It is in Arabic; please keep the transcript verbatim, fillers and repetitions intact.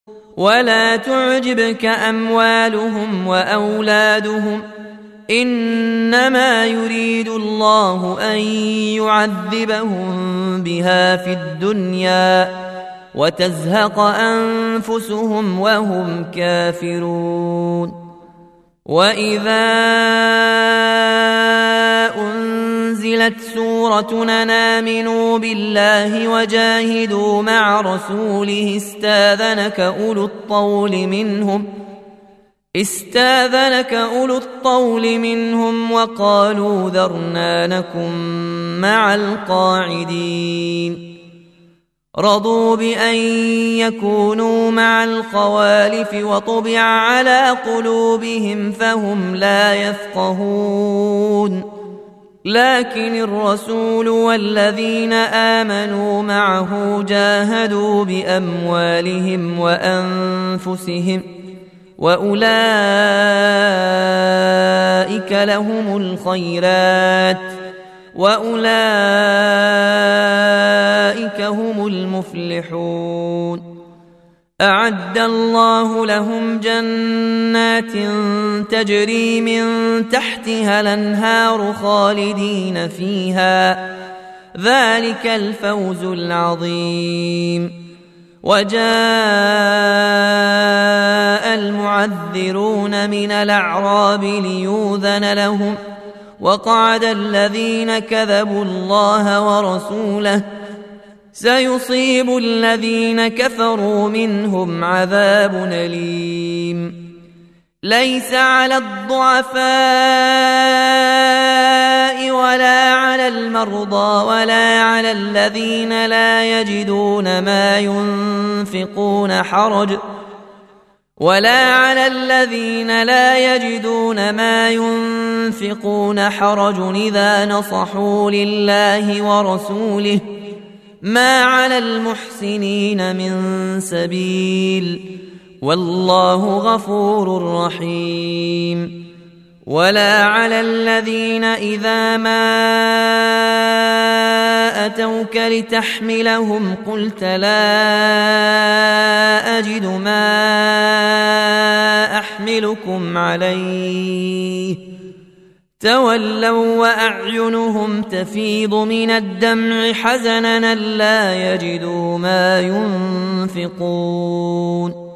ولا تعجبك أموالهم وأولادهم إنما يريد الله أن يعذبهم بها في الدنيا وتزهق أنفسهم وهم كافرون. وإذا أنزلت سورة أن آمنوا بالله وجاهدوا مع رسوله استاذنك أولو الطول منهم استاذنك أولو الطول منهم وقالوا ذرنا نكن مع القاعدين. رضوا بأن يكونوا مع الخوالف وطبع على قلوبهم فهم لا يفقهون. لكن الرسول والذين آمنوا معه جاهدوا بأموالهم وأنفسهم وأولئك لهم الخيرات وأولئك هم المفلحون. أعد الله لهم جنات تجري من تحتها الأنهار خالدين فيها ذلك الفوز العظيم. وجاء المعذرون من الأعراب ليؤذن لهم وقعد الذين كذبوا الله ورسوله سيصيب الذين كفروا منهم عذاب أليم. ليس على الضعفاء ولا على المرضى ولا على الذين لا يجدون ما ينفقون حرج ولا على الذين لا يجدون ما ينفقون حرج إذا نصحوا لله ورسوله ما على المحسنين من سبيل والله غفور رحيم. ولا على الذين إذا ما أتوك لتحملهم قلت لا أجد ما أحملكم عليه تولوا وأعينهم تفيض من الدمع حزنا لا يجدوا ما ينفقون